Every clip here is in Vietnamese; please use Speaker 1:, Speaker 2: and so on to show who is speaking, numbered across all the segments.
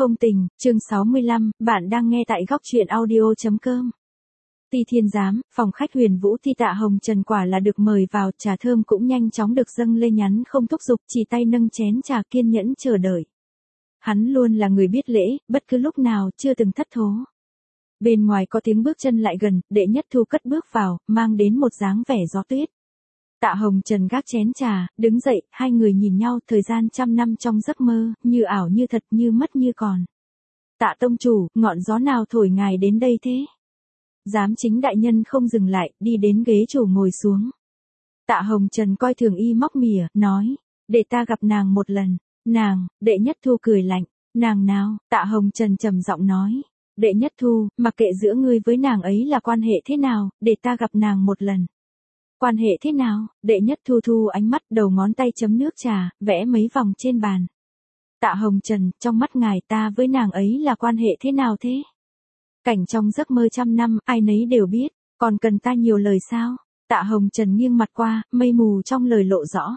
Speaker 1: Không tình, chương 65, bạn đang nghe tại góc truyện audio.com. Ti Thiên Giám, phòng khách Huyền Vũ Ti Tạ Hồng Trần quả là được mời vào, trà thơm cũng nhanh chóng được dâng lên, nhắn không thúc giục, chỉ tay nâng chén trà kiên nhẫn chờ đợi. Hắn luôn là người biết lễ, bất cứ lúc nào chưa từng thất thố. Bên ngoài có tiếng bước chân lại gần, Đệ Nhất Thu cất bước vào, mang đến một dáng vẻ gió tuyết. Tạ Hồng Trần gác chén trà, đứng dậy, hai người nhìn nhau, thời gian 100 năm trong giấc mơ, như ảo như thật, như mất như còn. Tạ tông chủ, ngọn gió nào thổi ngài đến đây thế? Giám chính đại nhân không dừng lại, đi đến ghế chủ ngồi xuống. Tạ Hồng Trần coi thường y móc mỉa, nói, để ta gặp nàng một lần. Nàng, Đệ Nhất Thu cười lạnh, nàng nào? Tạ Hồng Trần trầm giọng nói, Đệ Nhất Thu, mặc kệ giữa ngươi với nàng ấy là quan hệ thế nào, để ta gặp nàng một lần. Quan hệ thế nào? Đệ Nhất Thu thu ánh mắt, đầu ngón tay chấm nước trà, vẽ mấy vòng trên bàn. Tạ Hồng Trần, trong mắt ngài ta với nàng ấy là quan hệ thế nào thế? Cảnh trong giấc mơ 100 năm, ai nấy đều biết, còn cần ta nhiều lời sao? Tạ Hồng Trần nghiêng mặt qua, mây mù trong lời lộ rõ.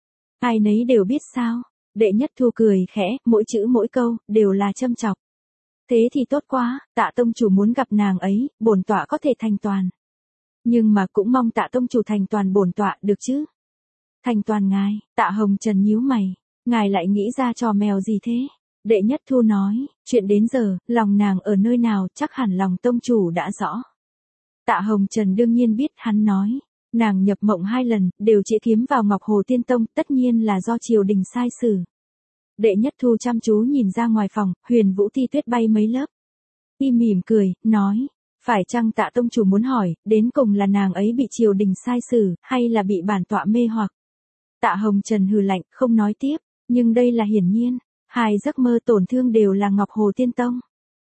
Speaker 1: Ai nấy đều biết sao? Đệ Nhất Thu cười khẽ, mỗi chữ mỗi câu, đều là châm chọc. Thế thì tốt quá, Tạ tông chủ muốn gặp nàng ấy, bổn tọa có thể thành toàn. Nhưng mà cũng mong Tạ tông chủ thành toàn bổn tọa được chứ? Thành toàn ngài? Tạ Hồng Trần nhíu mày, ngài lại nghĩ ra trò mèo gì thế? Đệ Nhất Thu nói, chuyện đến giờ, lòng nàng ở nơi nào, chắc hẳn lòng tông chủ đã rõ. Tạ Hồng Trần đương nhiên biết, hắn nói, nàng nhập mộng 2 lần, đều chĩa kiếm vào Ngọc Hồ Tiên Tông, tất nhiên là do triều đình sai xử. Đệ Nhất Thu chăm chú nhìn ra ngoài phòng, Huyền Vũ Ti tuyết bay mấy lớp. Y mỉm cười, nói, phải chăng Tạ tông chủ muốn hỏi, đến cùng là nàng ấy bị triều đình sai xử, hay là bị bản tọa mê hoặc? Tạ Hồng Trần hừ lạnh, không nói tiếp, nhưng đây là hiển nhiên, hai giấc mơ tổn thương đều là Ngọc Hồ Tiên Tông.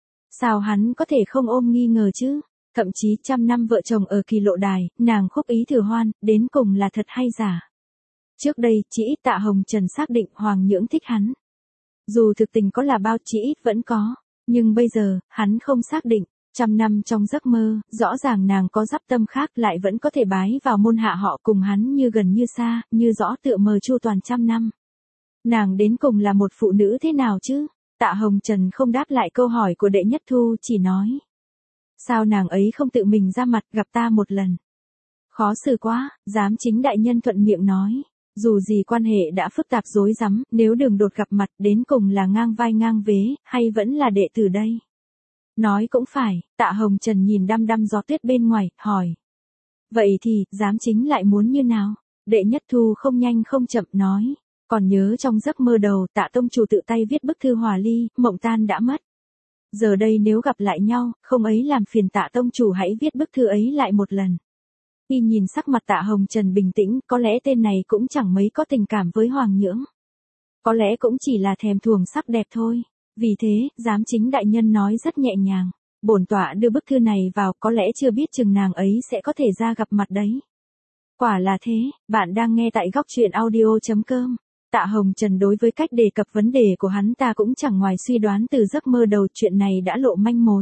Speaker 1: Sao hắn có thể không ôm nghi ngờ chứ? Thậm chí 100 năm vợ chồng ở Kỳ Lộ Đài, nàng Khúc Ý Thừa Hoan, đến cùng là thật hay giả? Trước đây, chỉ ít Tạ Hồng Trần xác định Hoàng Nhưỡng thích hắn. Dù thực tình có là bao, chỉ ít vẫn có. Nhưng bây giờ, hắn không xác định. 100 năm trong giấc mơ, rõ ràng nàng có dắp tâm khác, lại vẫn có thể bái vào môn hạ họ, cùng hắn như gần như xa, như rõ tựa mờ chu toàn 100 năm. Nàng đến cùng là một phụ nữ thế nào chứ? Tạ Hồng Trần không đáp lại câu hỏi của Đệ Nhất Thu, chỉ nói. Sao nàng ấy không tự mình ra mặt gặp ta một lần? Khó xử quá, giám chính đại nhân thuận miệng nói. Dù gì quan hệ đã phức tạp rối rắm, nếu đường đột gặp mặt, đến cùng là ngang vai ngang vế, hay vẫn là đệ tử đây? Nói cũng phải, Tạ Hồng Trần nhìn đăm đăm gió tuyết bên ngoài, hỏi. Vậy thì, giám chính lại muốn như nào? Đệ Nhất Thu không nhanh không chậm nói. Còn nhớ trong giấc mơ đầu, Tạ tông chủ tự tay viết bức thư hòa ly, mộng tan đã mất. Giờ đây nếu gặp lại nhau, không ấy làm phiền Tạ tông chủ hãy viết bức thư ấy lại một lần. Khi nhìn sắc mặt Tạ Hồng Trần bình tĩnh, có lẽ tên này cũng chẳng mấy có tình cảm với Hoàng Nhưỡng. Có lẽ cũng chỉ là thèm thuồng sắc đẹp thôi. Vì thế, giám chính đại nhân nói rất nhẹ nhàng. Bổn tọa đưa bức thư này vào, có lẽ chưa biết chừng nàng ấy sẽ có thể ra gặp mặt đấy. Quả là thế, bạn đang nghe tại góc truyện audio.com. Tạ Hồng Trần đối với cách đề cập vấn đề của hắn ta cũng chẳng ngoài suy đoán từ giấc mơ đầu, chuyện này đã lộ manh mối.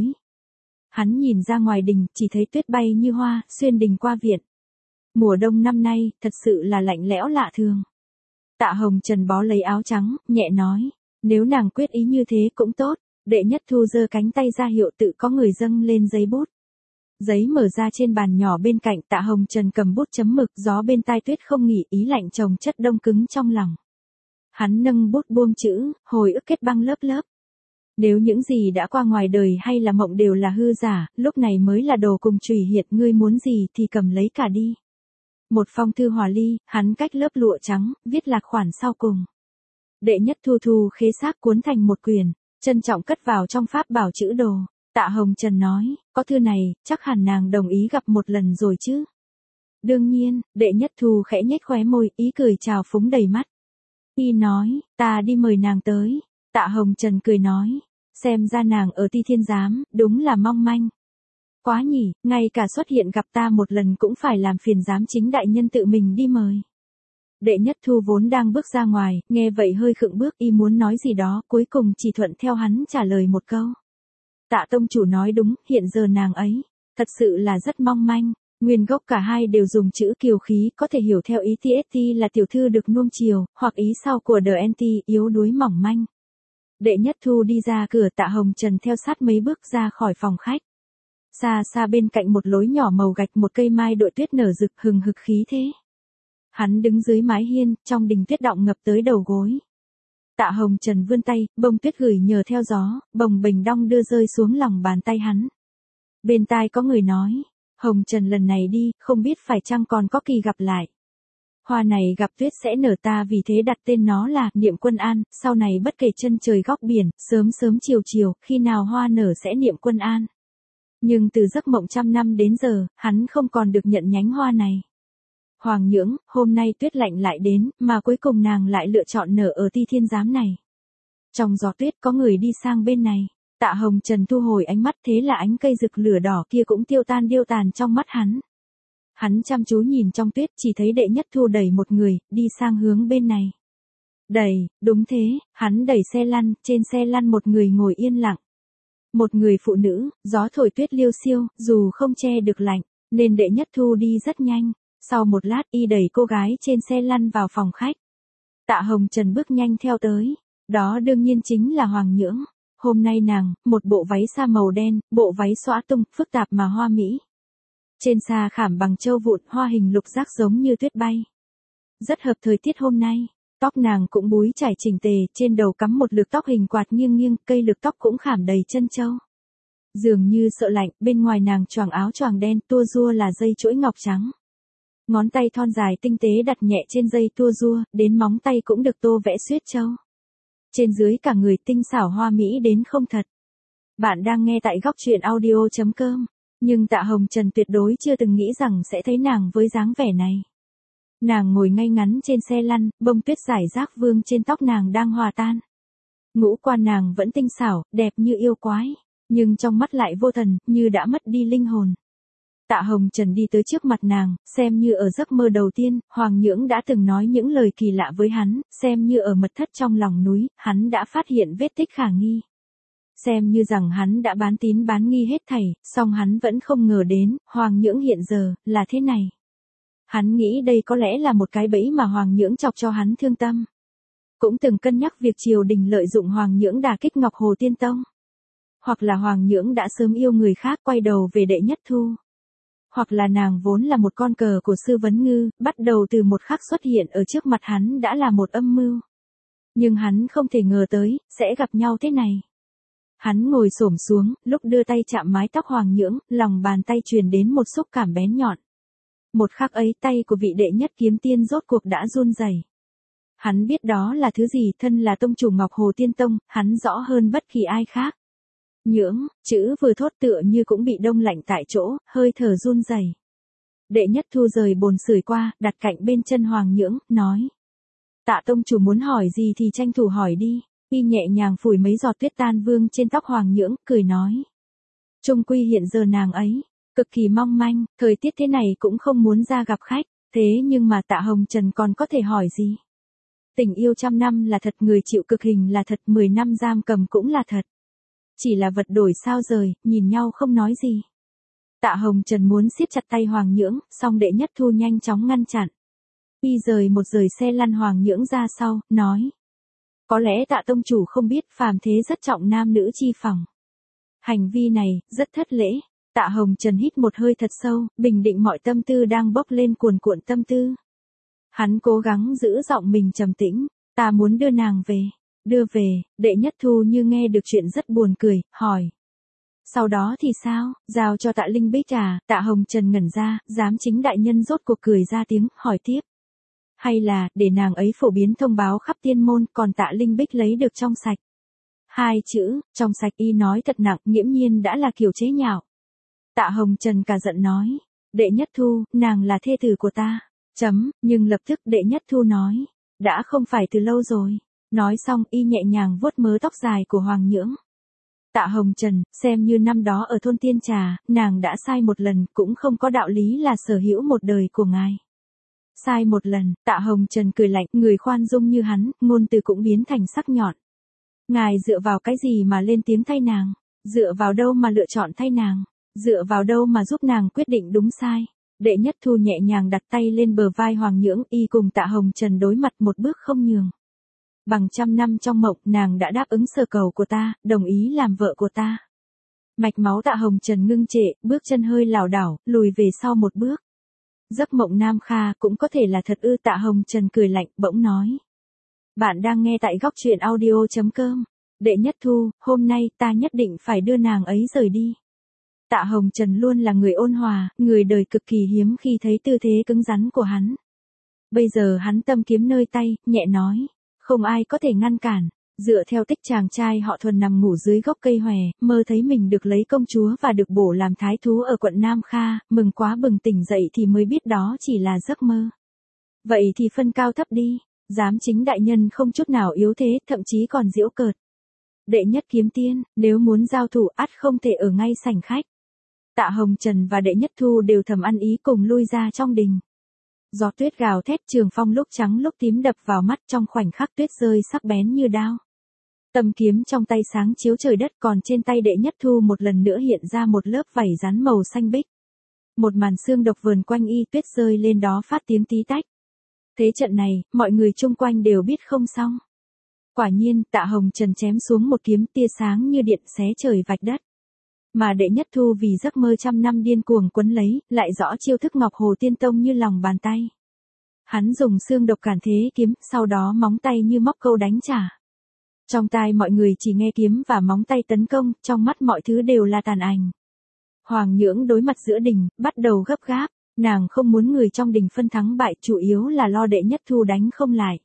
Speaker 1: Hắn nhìn ra ngoài đình, chỉ thấy tuyết bay như hoa, xuyên đình qua viện. Mùa đông năm nay, thật sự là lạnh lẽo lạ thường. Tạ Hồng Trần bó lấy áo trắng, nhẹ nói, nếu nàng quyết ý như thế cũng tốt. Đệ Nhất Thu giơ cánh tay ra hiệu tự có người dâng lên giấy bút. Giấy mở ra trên bàn nhỏ bên cạnh, Tạ Hồng Trần cầm bút chấm mực, gió bên tai tuyết không nghỉ, ý lạnh chồng chất đông cứng trong lòng. Hắn nâng bút buông chữ, hồi ức kết băng lớp lớp. Nếu những gì đã qua ngoài đời hay là mộng đều là hư giả, lúc này mới là đồ cùng chùy hiệt, ngươi muốn gì thì cầm lấy cả đi. Một phong thư hòa ly, hắn cách lớp lụa trắng, viết lạc khoản sau cùng. Đệ Nhất Thu thu khế xác cuốn thành một quyển, trân trọng cất vào trong pháp bảo chữ đồ. Tạ Hồng Trần nói, có thư này, chắc hẳn nàng đồng ý gặp một lần rồi chứ. Đương nhiên, Đệ Nhất Thu khẽ nhếch khóe môi, ý cười trào phúng đầy mắt. Y nói, ta đi mời nàng tới. Tạ Hồng Trần cười nói, xem ra nàng ở Ti Thiên Giám, đúng là mong manh. Quá nhỉ, ngay cả xuất hiện gặp ta một lần cũng phải làm phiền giám chính đại nhân tự mình đi mời. Đệ Nhất Thu vốn đang bước ra ngoài, nghe vậy hơi khựng bước, y muốn nói gì đó, cuối cùng chỉ thuận theo hắn trả lời một câu. Tạ tông chủ nói đúng, hiện giờ nàng ấy, thật sự là rất mong manh. Nguyên gốc cả hai đều dùng chữ kiều khí, có thể hiểu theo ý TST là tiểu thư được nuông chiều, hoặc ý sau của The NT, yếu đuối mỏng manh. Đệ Nhất Thu đi ra cửa, Tạ Hồng Trần theo sát mấy bước ra khỏi phòng khách. Xa xa bên cạnh một lối nhỏ màu gạch một cây mai đội tuyết nở rực hừng hực khí thế. Hắn đứng dưới mái hiên, trong đình tuyết đọng ngập tới đầu gối. Tạ Hồng Trần vươn tay, bông tuyết gửi nhờ theo gió, bồng bềnh đong đưa rơi xuống lòng bàn tay hắn. Bên tai có người nói, Hồng Trần lần này đi, không biết phải chăng còn có kỳ gặp lại. Hoa này gặp tuyết sẽ nở, ta vì thế đặt tên nó là Niệm Quân An, sau này bất kể chân trời góc biển, sớm sớm chiều chiều, khi nào hoa nở sẽ niệm Quân An. Nhưng từ giấc mộng trăm năm đến giờ, hắn không còn được nhận nhánh hoa này. Hoàng Nhưỡng, hôm nay tuyết lạnh lại đến, mà cuối cùng nàng lại lựa chọn nở ở Ti Thiên Giám này. Trong gió tuyết có người đi sang bên này. Tạ Hồng Trần thu hồi ánh mắt, thế là ánh cây rực lửa đỏ kia cũng tiêu tan điêu tàn trong mắt hắn. Hắn chăm chú nhìn trong tuyết, chỉ thấy Đệ Nhất Thu đẩy một người, đi sang hướng bên này. Đẩy, đúng thế, hắn đẩy xe lăn, trên xe lăn một người ngồi yên lặng. Một người phụ nữ, gió thổi tuyết liêu xiêu, dù không che được lạnh, nên Đệ Nhất Thu đi rất nhanh. Sau một lát y đẩy cô gái trên xe lăn vào phòng khách. Tạ Hồng Trần bước nhanh theo tới. Đó đương nhiên chính là Hoàng Nhưỡng. Hôm nay nàng, một bộ váy sa màu đen, bộ váy xõa tung, phức tạp mà hoa mỹ. Trên sa khảm bằng châu vụn, hoa hình lục giác giống như tuyết bay. Rất hợp thời tiết hôm nay. Tóc nàng cũng búi trải chỉnh tề, trên đầu cắm một lược tóc hình quạt nghiêng nghiêng, cây lược tóc cũng khảm đầy chân châu. Dường như sợ lạnh, bên ngoài nàng choàng áo choàng đen, tua rua là dây chuỗi ngọc trắng. Ngón tay thon dài tinh tế đặt nhẹ trên dây tua rua, đến móng tay cũng được tô vẽ xuyết châu. Trên dưới cả người tinh xảo hoa mỹ đến không thật. Bạn đang nghe tại góc truyện audio.com. Nhưng Tạ Hồng Trần tuyệt đối chưa từng nghĩ rằng sẽ thấy nàng với dáng vẻ này. Nàng ngồi ngay ngắn trên xe lăn, bông tuyết rải rác vương trên tóc nàng đang hòa tan. Ngũ quan nàng vẫn tinh xảo, đẹp như yêu quái, nhưng trong mắt lại vô thần, như đã mất đi linh hồn. Tạ Hồng Trần đi tới trước mặt nàng, xem như ở giấc mơ đầu tiên, Hoàng Nhưỡng đã từng nói những lời kỳ lạ với hắn, xem như ở mật thất trong lòng núi, hắn đã phát hiện vết tích khả nghi. Xem như rằng hắn đã bán tín bán nghi hết thảy, song hắn vẫn không ngờ đến, Hoàng Nhưỡng hiện giờ, là thế này. Hắn nghĩ đây có lẽ là một cái bẫy mà Hoàng Nhưỡng chọc cho hắn thương tâm. Cũng từng cân nhắc việc triều đình lợi dụng Hoàng Nhưỡng đả kích Ngọc Hồ Tiên Tông. Hoặc là Hoàng Nhưỡng đã sớm yêu người khác quay đầu về Đệ Nhất Thu. Hoặc là nàng vốn là một con cờ của Sư Vấn Ngư, bắt đầu từ một khắc xuất hiện ở trước mặt hắn đã là một âm mưu. Nhưng hắn không thể ngờ tới, sẽ gặp nhau thế này. Hắn ngồi xổm xuống, lúc đưa tay chạm mái tóc Hoàng Nhưỡng, lòng bàn tay truyền đến một xúc cảm bén nhọn. Một khắc ấy tay của vị đệ nhất kiếm tiên rốt cuộc đã run rẩy. Hắn biết đó là thứ gì, thân là tông chủ Ngọc Hồ Tiên Tông, hắn rõ hơn bất kỳ ai khác. Nhưỡng, chữ vừa thốt tựa như cũng bị đông lạnh tại chỗ, hơi thở run rẩy. Đệ Nhất Thu rời bồn sưởi qua, đặt cạnh bên chân Hoàng Nhưỡng, nói. Tạ tông chủ muốn hỏi gì thì tranh thủ hỏi đi. Y nhẹ nhàng phủi mấy giọt tuyết tan vương trên tóc Hoàng Nhưỡng, cười nói. Trung quy hiện giờ nàng ấy, cực kỳ mong manh, thời tiết thế này cũng không muốn ra gặp khách, thế nhưng mà Tạ Hồng Trần còn có thể hỏi gì? Tình yêu trăm năm là thật, người chịu cực hình là thật, 10 năm giam cầm cũng là thật. Chỉ là vật đổi sao rời, nhìn nhau không nói gì. Tạ Hồng Trần muốn siết chặt tay Hoàng Nhưỡng, song Đệ Nhất Thu nhanh chóng ngăn chặn. Y rời xe lăn Hoàng Nhưỡng ra sau, nói. Có lẽ Tạ tông chủ không biết, phàm thế rất trọng nam nữ chi phòng. Hành vi này, rất thất lễ. Tạ Hồng Trần hít một hơi thật sâu, bình định mọi tâm tư đang bốc lên cuồn cuộn tâm tư. Hắn cố gắng giữ giọng mình trầm tĩnh, ta muốn đưa nàng về. Đưa về, Đệ Nhất Thu như nghe được chuyện rất buồn cười, hỏi. Sau đó thì sao, giao cho Tạ Linh Bích à? Tạ Hồng Trần ngẩn ra, giám chính đại nhân rốt cuộc cười ra tiếng, hỏi tiếp. Hay là, để nàng ấy phổ biến thông báo khắp tiên môn, còn Tạ Linh Bích lấy được trong sạch. Hai chữ, trong sạch y nói thật nặng, nghiễm nhiên đã là kiểu chế nhạo. Tạ Hồng Trần cả giận nói. Đệ Nhất Thu, nàng là thê tử của ta. Nhưng lập tức Đệ Nhất Thu nói. Đã không phải từ lâu rồi. Nói xong y nhẹ nhàng vuốt mớ tóc dài của Hoàng Nhưỡng. Tạ Hồng Trần, xem như năm đó ở thôn Tiên Trà, nàng đã sai một lần, cũng không có đạo lý là sở hữu một đời của ngài. Sai một lần, Tạ Hồng Trần cười lạnh, người khoan dung như hắn, ngôn từ cũng biến thành sắc nhọn. Ngài dựa vào cái gì mà lên tiếng thay nàng? Dựa vào đâu mà lựa chọn thay nàng? Dựa vào đâu mà giúp nàng quyết định đúng sai? Đệ Nhất Thu nhẹ nhàng đặt tay lên bờ vai Hoàng Nhưỡng, y cùng Tạ Hồng Trần đối mặt một bước không nhường. Bằng trăm năm trong mộng, nàng đã đáp ứng sở cầu của ta, đồng ý làm vợ của ta. Mạch máu Tạ Hồng Trần ngưng trệ, bước chân hơi lảo đảo, lùi về sau một bước. Giấc mộng Nam Kha cũng có thể là thật ư? Tạ Hồng Trần cười lạnh, bỗng nói. Bạn đang nghe tại góc truyện audio.com. Đệ Nhất Thu, hôm nay ta nhất định phải đưa nàng ấy rời đi. Tạ Hồng Trần luôn là người ôn hòa, người đời cực kỳ hiếm khi thấy tư thế cứng rắn của hắn. Bây giờ hắn tâm kiếm nơi tay, nhẹ nói. Không ai có thể ngăn cản. Dựa theo tích chàng trai họ Thuần nằm ngủ dưới gốc cây hòe, mơ thấy mình được lấy công chúa và được bổ làm thái thú ở quận Nam Kha, mừng quá bừng tỉnh dậy thì mới biết đó chỉ là giấc mơ. Vậy thì phân cao thấp đi, giám chính đại nhân không chút nào yếu thế, thậm chí còn giễu cợt. Đệ Nhất Kiếm Tiên, nếu muốn giao thủ ắt không thể ở ngay sảnh khách. Tạ Hồng Trần và Đệ Nhất Thu đều thầm ăn ý cùng lui ra trong đình. Gió tuyết gào thét, trường phong lúc trắng lúc tím đập vào mắt, trong khoảnh khắc tuyết rơi sắc bén như đao. Tầm kiếm trong tay sáng chiếu trời đất, còn trên tay Đệ Nhất Thu một lần nữa hiện ra một lớp vảy rắn màu xanh biếc. Một màn xương độc vờn quanh y, tuyết rơi lên đó phát tiếng tí tách. Thế trận này, mọi người chung quanh đều biết không xong. Quả nhiên, Tạ Hồng Trần chém xuống một kiếm, tia sáng như điện xé trời vạch đất. Mà Đệ Nhất Thu vì giấc mơ trăm năm điên cuồng quấn lấy, lại rõ chiêu thức Ngọc Hồ Tiên Tông như lòng bàn tay. Hắn dùng xương độc cản thế kiếm, sau đó móng tay như móc câu đánh trả. Trong tai mọi người chỉ nghe kiếm và móng tay tấn công, trong mắt mọi thứ đều là tàn ảnh. Hoàng Nhưỡng đối mặt giữa đình, bắt đầu gấp gáp, nàng không muốn người trong đình phân thắng bại, chủ yếu là lo Đệ Nhất Thu đánh không lại.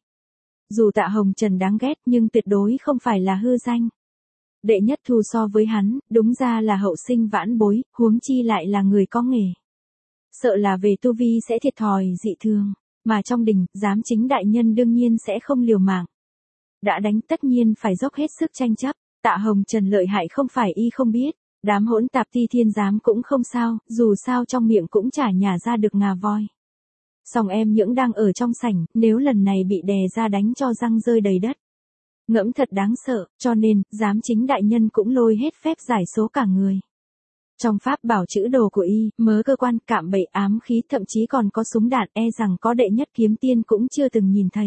Speaker 1: Dù Tạ Hồng Trần đáng ghét nhưng tuyệt đối không phải là hư danh. Đệ Nhất Thu so với hắn, đúng ra là hậu sinh vãn bối, huống chi lại là người có nghề. Sợ là về tu vi sẽ thiệt thòi dị thường, mà trong đình, giám chính đại nhân đương nhiên sẽ không liều mạng. Đã đánh tất nhiên phải dốc hết sức tranh chấp, Tạ Hồng Trần lợi hại không phải y không biết, đám hỗn tạp Ti Thiên giám cũng không sao, dù sao trong miệng cũng chả nhả ra được ngà voi. Song em Nhưỡng đang ở trong sảnh, nếu lần này bị đè ra đánh cho răng rơi đầy đất. Ngẫm thật đáng sợ, cho nên, giám chính đại nhân cũng lôi hết phép giải số cả người. Trong pháp bảo chữ đồ của y, mớ cơ quan, cạm bẫy, ám khí, thậm chí còn có súng đạn, e rằng có Đệ Nhất Kiếm Tiên cũng chưa từng nhìn thấy.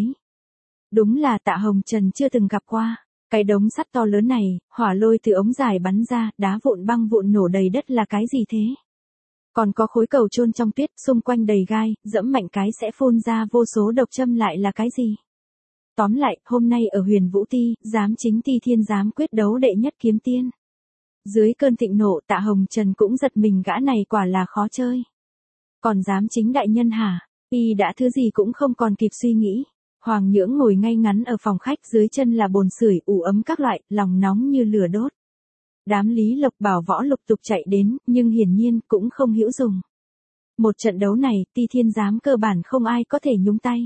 Speaker 1: Đúng là Tạ Hồng Trần chưa từng gặp qua. Cái đống sắt to lớn này, hỏa lôi từ ống dài bắn ra, đá vụn băng vụn nổ đầy đất là cái gì thế? Còn có khối cầu chôn trong tuyết, xung quanh đầy gai, dẫm mạnh cái sẽ phun ra vô số độc châm lại là cái gì? Tóm lại, hôm nay ở Huyền Vũ Ti, giám chính Ti Thiên giám quyết đấu Đệ Nhất Kiếm Tiên. Dưới cơn thịnh nộ, Tạ Hồng Trần cũng giật mình, gã này quả là khó chơi. Còn giám chính đại nhân hả? Y đã thứ gì cũng không còn kịp suy nghĩ. Hoàng Nhưỡng ngồi ngay ngắn ở phòng khách, dưới chân là bồn sưởi ủ ấm các loại, lòng nóng như lửa đốt. Đám Lý Lộc Bảo Võ lục tục chạy đến, nhưng hiển nhiên cũng không hữu dụng. Một trận đấu này, Ti Thiên giám cơ bản không ai có thể nhúng tay.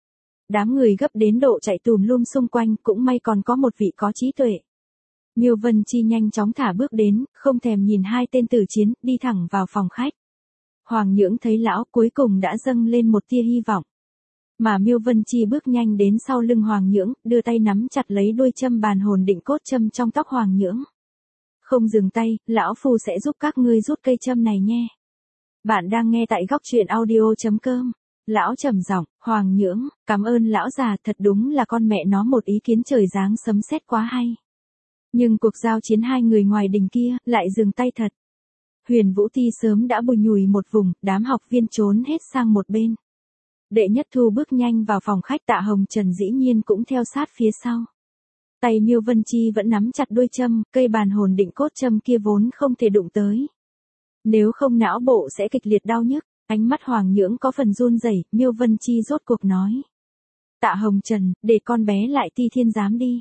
Speaker 1: Đám người gấp đến độ chạy tùm lum xung quanh, cũng may còn có một vị có trí tuệ. Miêu Vân Chi nhanh chóng thả bước đến, không thèm nhìn hai tên tử chiến, đi thẳng vào phòng khách. Hoàng Nhưỡng thấy lão cuối cùng đã dâng lên một tia hy vọng. Mà Miêu Vân Chi bước nhanh đến sau lưng Hoàng Nhưỡng, đưa tay nắm chặt lấy đuôi châm bàn hồn định cốt châm trong tóc Hoàng Nhưỡng. Không dừng tay, lão phu sẽ giúp các ngươi rút cây châm này nhé. Bạn đang nghe tại góc truyện audio.com. Lão trầm giọng, Hoàng Nhưỡng, cảm ơn lão già, thật đúng là con mẹ nó một ý kiến trời giáng sấm sét quá hay. Nhưng cuộc giao chiến hai người ngoài đình kia, lại dừng tay thật. Huyền Vũ Ti sớm đã bùi nhùi một vùng, đám học viên trốn hết sang một bên. Đệ Nhất Thu bước nhanh vào phòng khách, Tạ Hồng Trần dĩ nhiên cũng theo sát phía sau. Tay Miêu Vân Chi vẫn nắm chặt đuôi châm, cây bàn hồn định cốt châm kia vốn không thể đụng tới. Nếu không não bộ sẽ kịch liệt đau nhức. Ánh mắt Hoàng Nhưỡng có phần run rẩy, Miêu Vân Chi rốt cuộc nói. Tạ Hồng Trần, để con bé lại Ti Thiên giám đi.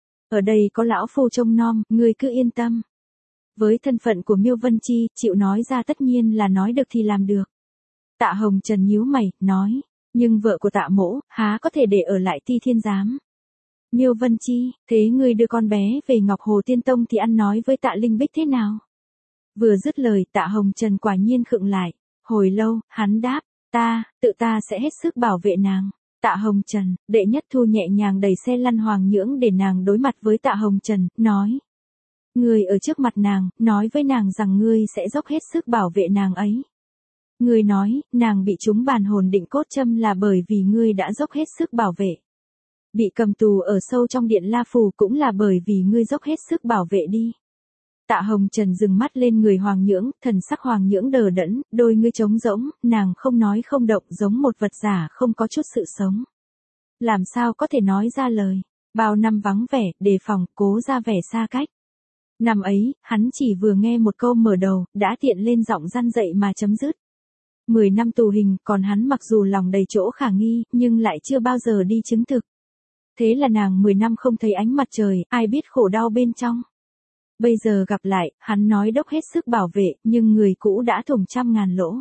Speaker 1: Ở đây có lão phu trông nom, ngươi cứ yên tâm. Với thân phận của Miêu Vân Chi, chịu nói ra tất nhiên là nói được thì làm được. Tạ Hồng Trần nhíu mày, nói, nhưng vợ của Tạ mỗ, há có thể để ở lại Ti Thiên giám. Miêu Vân Chi, thế ngươi đưa con bé về Ngọc Hồ Tiên Tông thì ăn nói với Tạ Linh Bích thế nào? Vừa dứt lời, Tạ Hồng Trần quả nhiên khựng lại. Hồi lâu, hắn đáp, tự ta sẽ hết sức bảo vệ nàng. Tạ Hồng Trần, Đệ Nhất Thu nhẹ nhàng đẩy xe lăn Hoàng Nhưỡng để nàng đối mặt với Tạ Hồng Trần, nói. Ngươi ở trước mặt nàng, nói với nàng rằng ngươi sẽ dốc hết sức bảo vệ nàng ấy. Ngươi nói, nàng bị trúng bàn hồn định cốt châm là bởi vì ngươi đã dốc hết sức bảo vệ. Bị cầm tù ở sâu trong điện La Phù cũng là bởi vì ngươi dốc hết sức bảo vệ đi. Tạ Hồng Trần dừng mắt lên người Hoàng Nhưỡng, thần sắc Hoàng Nhưỡng đờ đẫn, đôi ngươi trống rỗng, nàng không nói không động giống một vật giả không có chút sự sống. Làm sao có thể nói ra lời, bao năm vắng vẻ, đề phòng, cố ra vẻ xa cách. Năm ấy, hắn chỉ vừa nghe một câu mở đầu, đã tiện lên giọng răn dậy mà chấm dứt. 10 năm tù hình, còn hắn mặc dù lòng đầy chỗ khả nghi, nhưng lại chưa bao giờ đi chứng thực. Thế là nàng 10 năm không thấy ánh mặt trời, ai biết khổ đau bên trong. Bây giờ gặp lại, hắn nói dốc hết sức bảo vệ, nhưng người cũ đã thủng trăm ngàn lỗ.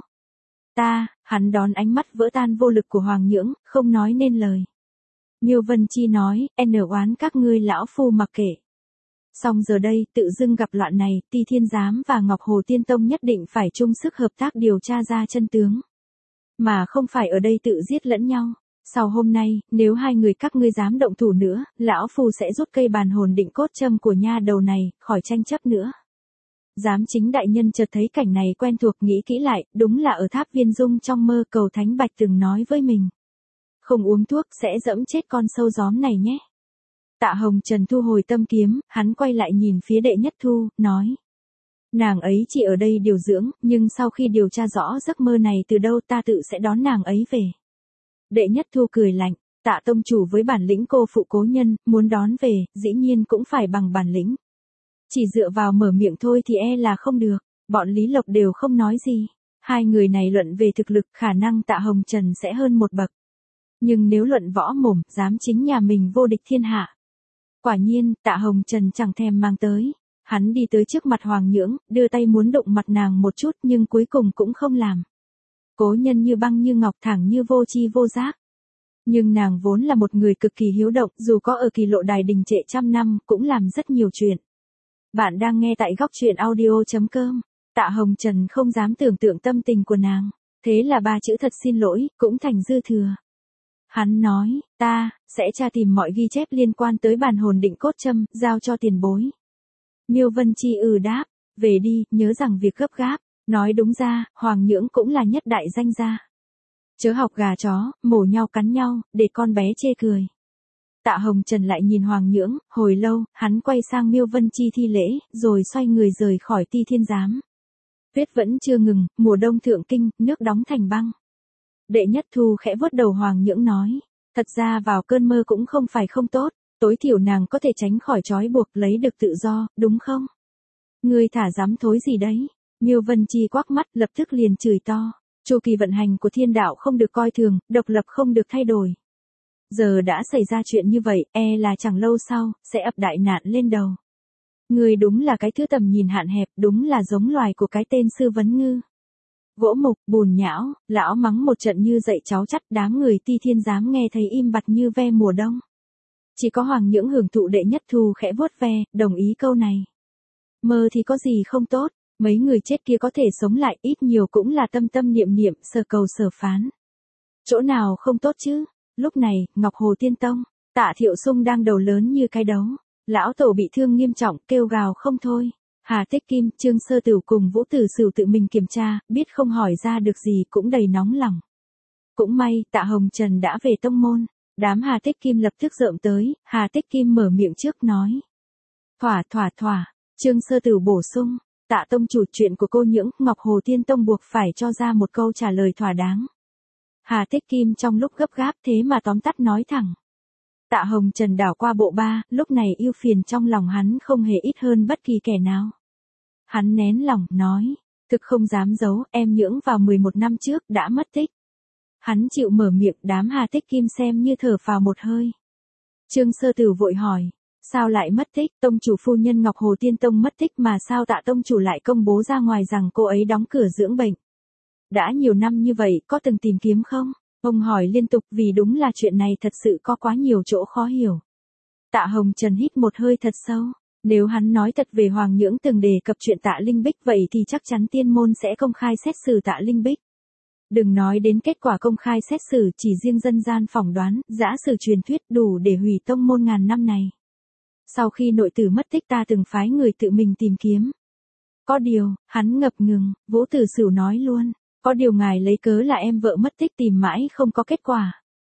Speaker 1: Hắn đón ánh mắt vỡ tan vô lực của Hoàng Nhưỡng, không nói nên lời. Miêu Vân Chi nói, oán các ngươi lão phu mặc kệ. Song giờ đây, tự dưng gặp loạn này, Ti Thiên Giám và Ngọc Hồ Tiên Tông nhất định phải chung sức hợp tác điều tra ra chân tướng. Mà không phải ở đây tự giết lẫn nhau. Sau hôm nay, nếu hai người các ngươi dám động thủ nữa, lão phu sẽ rút cây bàn hồn định cốt châm của nha đầu này, khỏi tranh chấp nữa. Giám chính đại nhân chợt thấy cảnh này quen thuộc, nghĩ kỹ lại, đúng là ở tháp Viên Dung trong mơ Cầu Thánh Bạch từng nói với mình. Không uống thuốc sẽ dẫm chết con sâu gióm này nhé. Tạ Hồng Trần thu hồi tâm kiếm, hắn quay lại nhìn phía Đệ Nhất Thu, nói. Nàng ấy chỉ ở đây điều dưỡng, nhưng sau khi điều tra rõ giấc mơ này từ đâu ta tự sẽ đón nàng ấy về. Đệ Nhất Thu cười lạnh, Tạ tông chủ với bản lĩnh cô phụ cố nhân, muốn đón về, dĩ nhiên cũng phải bằng bản lĩnh. Chỉ dựa vào mở miệng thôi thì e là không được, bọn Lý Lộc đều không nói gì. Hai người này luận về thực lực, khả năng Tạ Hồng Trần sẽ hơn một bậc. Nhưng nếu luận võ mồm, dám chính nhà mình vô địch thiên hạ. Quả nhiên, Tạ Hồng Trần chẳng thèm mang tới. Hắn đi tới trước mặt Hoàng Nhưỡng, đưa tay muốn đụng mặt nàng một chút nhưng cuối cùng cũng không làm. Cố nhân như băng như ngọc, thẳng như vô tri vô giác. Nhưng nàng vốn là một người cực kỳ hiếu động, dù có ở Kỳ Lộ Đài đình trệ trăm năm, cũng làm rất nhiều chuyện. Bạn đang nghe tại góc truyện audio.com. Tạ Hồng Trần không dám tưởng tượng tâm tình của nàng. Thế là ba chữ thật xin lỗi, cũng thành dư thừa. Hắn nói, ta sẽ tra tìm mọi ghi chép liên quan tới bàn hồn định cốt châm, giao cho tiền bối. Miêu Vân Chi đáp, về đi, nhớ rằng việc gấp gáp. Nói đúng ra, Hoàng Nhưỡng cũng là nhất đại danh gia. Chớ học gà chó, mổ nhau cắn nhau, để con bé chê cười. Tạ Hồng Trần lại nhìn Hoàng Nhưỡng, hồi lâu, hắn quay sang Miêu Vân Chi thi lễ, rồi xoay người rời khỏi Ti Thiên Giám. Tuyết vẫn chưa ngừng, mùa đông thượng kinh, nước đóng thành băng. Đệ Nhất Thu khẽ vuốt đầu Hoàng Nhưỡng nói, thật ra vào cơn mơ cũng không phải không tốt, tối thiểu nàng có thể tránh khỏi trói buộc, lấy được tự do, đúng không? Ngươi thả dám thối gì đấy? Miêu Vân Chi quắc mắt, lập tức liền chửi to. Chu kỳ vận hành của thiên đạo không được coi thường, độc lập không được thay đổi. Giờ đã xảy ra chuyện như vậy, e là chẳng lâu sau, sẽ ập đại nạn lên đầu. Ngươi đúng là cái thứ tầm nhìn hạn hẹp, đúng là giống loài của cái tên Sư Vấn Ngư. Gỗ mục, bùn nhão, lão mắng một trận như dậy cháu chắt, đám người Ti Thiên Giám nghe thấy im bặt như ve mùa đông. Chỉ có Hoàng Nhưỡng hưởng thụ Đệ Nhất Thu khẽ vuốt ve, đồng ý câu này. Mơ thì có gì không tốt, mấy người chết kia có thể sống lại, ít nhiều cũng là tâm tâm niệm niệm, sở cầu sở phán. Chỗ nào không tốt chứ? Lúc này, Ngọc Hồ Tiên Tông, Tạ Thiệu Sung đang đầu lớn như cái đấu. Lão tổ bị thương nghiêm trọng, kêu gào không thôi. Hà Tích Kim, Trương Sơ Tửu cùng Vũ Tử Sửu tự mình kiểm tra, biết không hỏi ra được gì cũng đầy nóng lòng. Cũng may, Tạ Hồng Trần đã về tông môn. Đám Hà Tích Kim lập tức rợm tới, Hà Tích Kim mở miệng trước nói. Thỏa. Trương Sơ Tửu bổ sung, Tạ tông chủ, chuyện của cô Nhưỡng, Ngọc Hồ Tiên Tông buộc phải cho ra một câu trả lời thỏa đáng. Hà Tích Kim trong lúc gấp gáp thế mà tóm tắt nói thẳng. Tạ Hồng Trần đảo qua bộ ba, lúc này ưu phiền trong lòng hắn không hề ít hơn bất kỳ kẻ nào. Hắn nén lòng, nói, thực không dám giấu, em Nhưỡng vào 11 năm trước đã mất tích. Hắn chịu mở miệng, đám Hà Tích Kim xem như thở phào một hơi. Trương Sơ Tửu vội hỏi, sao lại mất tích? Tông chủ phu nhân Ngọc Hồ Tiên Tông mất tích mà sao Tạ tông chủ lại công bố ra ngoài rằng cô ấy đóng cửa dưỡng bệnh? Đã nhiều năm như vậy, có từng tìm kiếm không? Ông hỏi liên tục vì đúng là chuyện này thật sự có quá nhiều chỗ khó hiểu. Tạ Hồng Trần hít một hơi thật sâu. Nếu hắn nói thật về Hoàng Nhưỡng từng đề cập chuyện Tạ Linh Bích vậy thì chắc chắn tiên môn sẽ công khai xét xử Tạ Linh Bích. Đừng nói đến kết quả công khai xét xử, chỉ riêng dân gian phỏng đoán, giả sử truyền thuyết đủ để hủy tông môn ngàn năm này. Sau khi nội tử mất tích ta từng phái người tự mình tìm kiếm. Có điều, hắn ngập ngừng, Vũ Tử Sửu nói luôn. Có điều ngài lấy cớ là em vợ mất tích tìm mãi không có kết quả.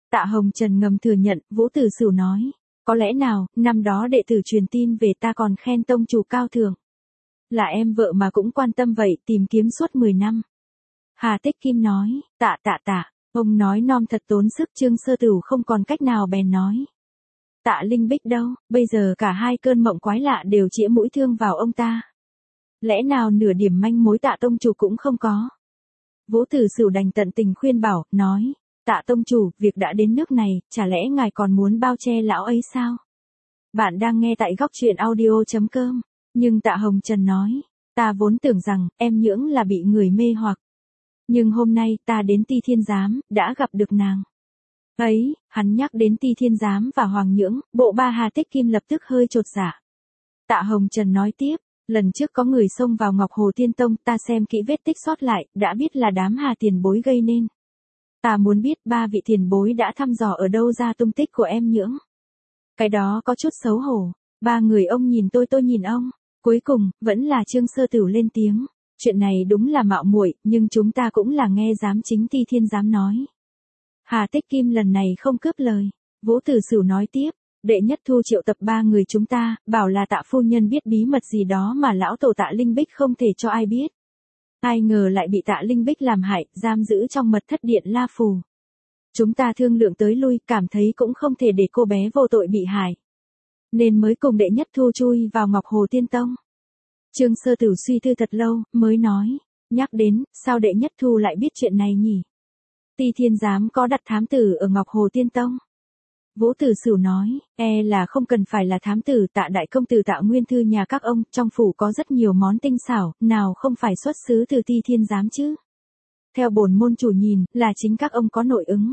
Speaker 1: Tạ Hồng Trần ngầm thừa nhận, Vũ Tử Sửu nói. Có lẽ nào, năm đó đệ tử truyền tin về ta còn khen tông chủ cao thượng. Là em vợ mà cũng quan tâm vậy, tìm kiếm suốt 10 năm. Hà Tích Kim nói, tạ, ông nói non thật tốn sức. Trương Sơ Tửu không còn cách nào bèn nói. Tạ Linh Bích đâu, bây giờ cả hai cơn mộng quái lạ đều chĩa mũi thương vào ông ta. Lẽ nào nửa điểm manh mối Tạ tông chủ cũng không có. Vũ Tử Sửu đành tận tình khuyên bảo, nói, Tạ tông chủ, việc đã đến nước này, chả lẽ ngài còn muốn bao che lão ấy sao? Bạn đang nghe tại góc truyện audio.com. Nhưng Tạ Hồng Trần nói, ta vốn tưởng rằng, em Nhưỡng là bị người mê hoặc. Nhưng hôm nay, ta đến Ti Thiên Giám, đã gặp được nàng. Ấy, hắn nhắc đến Ti Thiên Giám và Hoàng Nhưỡng, bộ ba Hà Tích Kim lập tức hơi chột dạ. Tạ Hồng Trần nói tiếp, lần trước có người xông vào Ngọc Hồ Tiên Tông, ta xem kỹ vết tích sót lại, đã biết là đám Hà tiền bối gây nên. Ta muốn biết ba vị tiền bối đã thăm dò ở đâu ra tung tích của em Nhưỡng. Cái đó có chút xấu hổ. Ba người ông nhìn tôi nhìn ông. Cuối cùng, vẫn là Trương Sơ Tửu lên tiếng. Chuyện này đúng là mạo muội, nhưng chúng ta cũng là nghe giám chính Ti Thiên Giám nói. Hà Tích Kim lần này không cướp lời. Vũ Tử Sửu nói tiếp, đệ nhất thu triệu tập ba người chúng ta, bảo là Tạ phu nhân biết bí mật gì đó mà lão tổ Tạ Linh Bích không thể cho ai biết. Ai ngờ lại bị Tạ Linh Bích làm hại, giam giữ trong mật thất điện La Phù. Chúng ta thương lượng tới lui, cảm thấy cũng không thể để cô bé vô tội bị hại. Nên mới cùng đệ nhất thu chui vào Ngọc Hồ Tiên Tông. Trương Sơ Tửu suy tư thật lâu, mới nói, nhắc đến, sao đệ nhất thu lại biết chuyện này nhỉ? Ti Thiên Giám có đặt thám tử ở Ngọc Hồ Tiên Tông. Vũ Tử Sửu nói, là không cần phải là thám tử. Tạ đại công tử Tạ Nguyên Thư nhà các ông, trong phủ có rất nhiều món tinh xảo, nào không phải xuất xứ từ Ti Thiên Giám chứ? Theo bổn môn chủ nhìn, là chính các ông có nội ứng.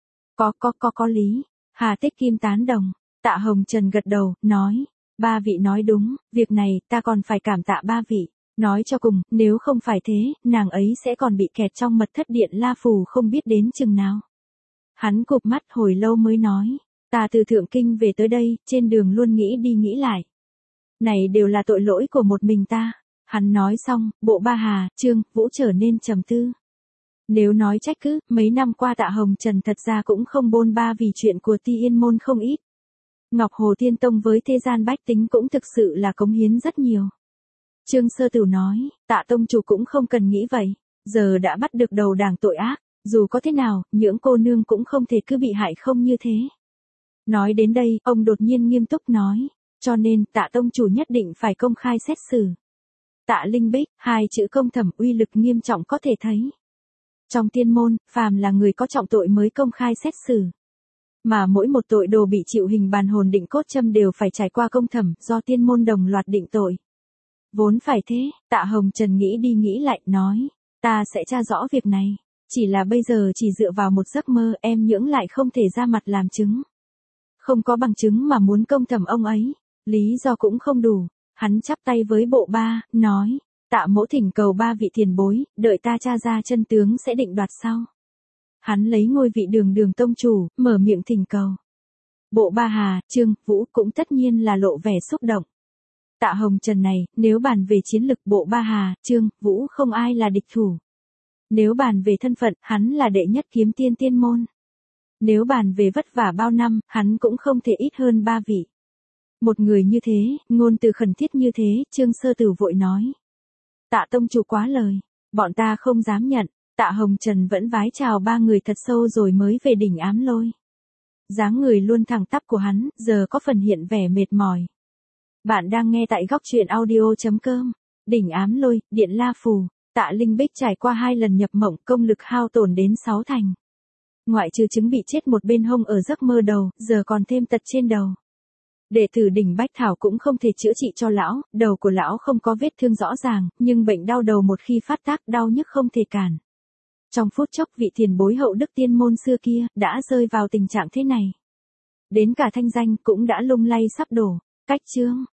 Speaker 1: Có lý. Hà Tích Kim tán đồng. Tạ Hồng Trần gật đầu, nói, ba vị nói đúng, việc này, ta còn phải cảm tạ ba vị. Nói cho cùng, nếu không phải thế, nàng ấy sẽ còn bị kẹt trong mật thất điện La Phù không biết đến chừng nào. Hắn cụp mắt hồi lâu mới nói, ta từ Thượng Kinh về tới đây, trên đường luôn nghĩ đi nghĩ lại. Này đều là tội lỗi của một mình ta. Hắn nói xong, bộ ba Hà, Trương, Vũ trở nên trầm tư. Nếu nói trách cứ, mấy năm qua Tạ Hồng Trần thật ra cũng không bôn ba vì chuyện của Ti Yên Môn không ít. Ngọc Hồ Tiên Tông với thế gian bách tính cũng thực sự là cống hiến rất nhiều. Trương Sơ Tửu nói, Tạ tông chủ cũng không cần nghĩ vậy. Giờ đã bắt được đầu đảng tội ác, dù có thế nào, những cô nương cũng không thể cứ bị hại không như thế. Nói đến đây, ông đột nhiên nghiêm túc nói, cho nên Tạ tông chủ nhất định phải công khai xét xử. Tạ Linh Bích, hai chữ công thẩm uy lực nghiêm trọng có thể thấy. Trong tiên môn, phàm là người có trọng tội mới công khai xét xử. Mà mỗi một tội đồ bị chịu hình bàn hồn định cốt châm đều phải trải qua công thẩm do tiên môn đồng loạt định tội. Vốn phải thế, Tạ Hồng Trần nghĩ đi nghĩ lại, nói, ta sẽ tra rõ việc này. Chỉ là bây giờ chỉ dựa vào một giấc mơ, em Nhưỡng lại không thể ra mặt làm chứng. Không có bằng chứng mà muốn công thẩm ông ấy, lý do cũng không đủ. Hắn chắp tay với bộ ba, nói, Tạ mỗ thỉnh cầu ba vị tiền bối, đợi ta tra ra chân tướng sẽ định đoạt sau. Hắn lấy ngôi vị Đường tông chủ, mở miệng thỉnh cầu. Bộ ba Hà, Trương, Vũ cũng tất nhiên là lộ vẻ xúc động. Tạ Hồng Trần này, nếu bàn về chiến lực bộ ba Hà, Trương, Vũ không ai là địch thủ. Nếu bàn về thân phận, hắn là đệ nhất kiếm tiên tiên môn. Nếu bàn về vất vả bao năm, hắn cũng không thể ít hơn ba vị. Một người như thế, ngôn từ khẩn thiết như thế, Trương Sơ Tửu vội nói. Tạ tông chủ quá lời, bọn ta không dám nhận. Tạ Hồng Trần vẫn vái chào ba người thật sâu rồi mới về đỉnh Ám Lôi. Dáng người luôn thẳng tắp của hắn, giờ có phần hiện vẻ mệt mỏi. Bạn đang nghe tại góc truyện audio.com. Đỉnh Ám Lôi, điện La Phù. Tạ Linh Bích trải qua 2 lần nhập mộng, công lực hao tổn đến 6 thành. Ngoại trừ chứng bị chết một bên hông ở giấc mơ đầu, giờ còn thêm tật trên đầu. Đệ tử đỉnh Bách Thảo cũng không thể chữa trị cho lão, đầu của lão không có vết thương rõ ràng, nhưng bệnh đau đầu một khi phát tác đau nhức không thể cản. Trong phút chốc vị tiền bối hậu đức tiên môn xưa kia, đã rơi vào tình trạng thế này. Đến cả thanh danh cũng đã lung lay sắp đổ. Cách chương